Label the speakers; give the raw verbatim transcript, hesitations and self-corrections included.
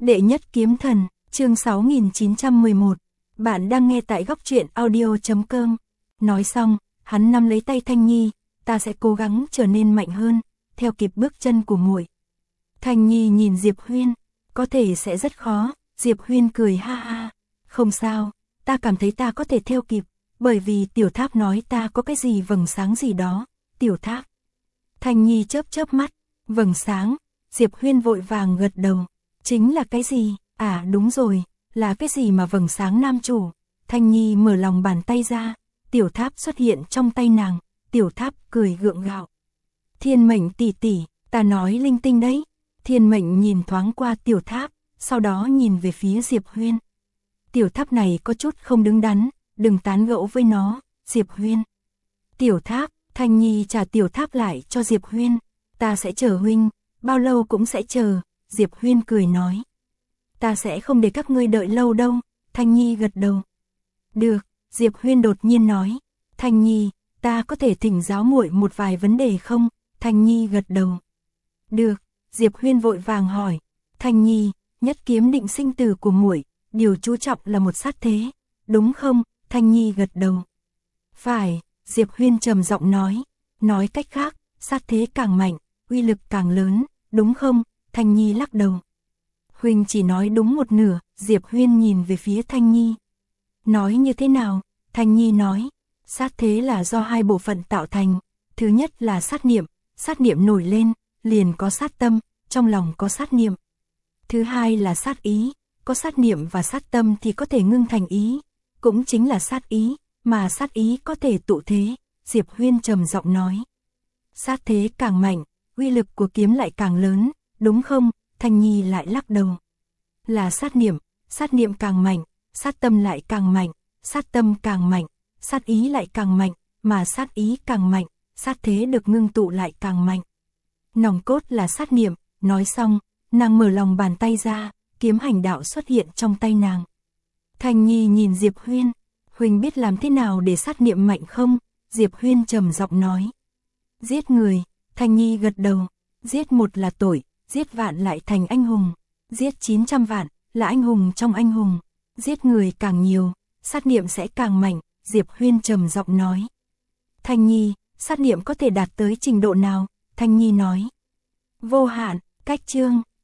Speaker 1: Đệ nhất kiếm thần, chương sáu nghìn chín trăm mười một. Bạn đang nghe tại góc truyện audio chấm com. Nói xong, hắn nắm lấy tay Thanh Nhi, ta sẽ cố gắng trở nên mạnh hơn, theo kịp bước chân của muội. Thanh Nhi nhìn Diệp Huyên, có thể sẽ rất khó. Diệp Huyên cười ha ha, không sao, ta cảm thấy ta có thể theo kịp, bởi vì Tiểu Tháp nói ta có cái gì vầng sáng gì đó. Tiểu Tháp. Thanh Nhi chớp chớp mắt, vầng sáng. Diệp Huyên vội vàng gật đầu. Chính là cái gì? À đúng rồi, là cái gì mà vầng sáng nam chủ? Thanh Nhi mở lòng bàn tay ra, Tiểu Tháp xuất hiện trong tay nàng. Tiểu Tháp cười gượng gạo. Thiên Mệnh tỷ tỷ, ta nói linh tinh đấy. Thiên Mệnh nhìn thoáng qua Tiểu Tháp, sau đó nhìn về phía Diệp Huyên. Tiểu Tháp này có chút không đứng đắn, đừng tán gẫu với nó. Diệp Huyên. Tiểu Tháp. Thanh Nhi trả Tiểu Tháp lại cho Diệp Huyên. Ta sẽ chờ huynh, bao lâu cũng sẽ chờ. Diệp Huyên cười nói. Ta sẽ không để các ngươi đợi lâu đâu. Thanh Nhi gật đầu. Được, Diệp Huyên đột nhiên nói. Thanh Nhi, ta có thể thỉnh giáo muội một vài vấn đề không? Thanh Nhi gật đầu. Được, Diệp Huyên vội vàng hỏi. Thanh Nhi, nhất kiếm định sinh tử của muội, điều chú trọng là một sát thế, đúng không? Thanh Nhi gật đầu. Phải, Diệp Huyên trầm giọng nói. Nói cách khác, sát thế càng mạnh, uy lực càng lớn, đúng không? Thanh Nhi lắc đầu. Huynh chỉ nói đúng một nửa. Diệp Huyên nhìn về phía Thanh Nhi. Nói như thế nào? Thanh Nhi nói. Sát thế là do hai bộ phận tạo thành. Thứ nhất là sát niệm. Sát niệm nổi lên, liền có sát tâm, trong lòng có sát niệm. Thứ hai là sát ý. Có sát niệm và sát tâm thì có thể ngưng thành ý. Cũng chính là sát ý, mà sát ý có thể tụ thế. Diệp Huyên trầm giọng nói. Sát thế càng mạnh, uy lực của kiếm lại càng lớn, đúng không? Thanh Nhi lại lắc đầu. Là sát niệm, sát niệm càng mạnh, sát tâm lại càng mạnh, sát tâm càng mạnh, sát ý lại càng mạnh, mà sát ý càng mạnh, sát thế được ngưng tụ lại càng mạnh. Nòng cốt là sát niệm. Nói xong, nàng mở lòng bàn tay ra, kiếm hành đạo xuất hiện trong tay nàng. Thanh Nhi nhìn Diệp Huyên. Huynh biết làm thế nào để sát niệm mạnh không? Diệp Huyên trầm giọng nói. Giết người. Thanh Nhi gật đầu. Giết một là tội, giết vạn lại thành anh hùng. Giết chín trăm vạn, là anh hùng trong anh hùng. Giết người càng nhiều, sát niệm sẽ càng mạnh. Diệp Huyên trầm giọng nói. Thanh Nhi, sát niệm có thể đạt tới trình độ nào? Thanh Nhi nói. Vô hạn. Cách chương.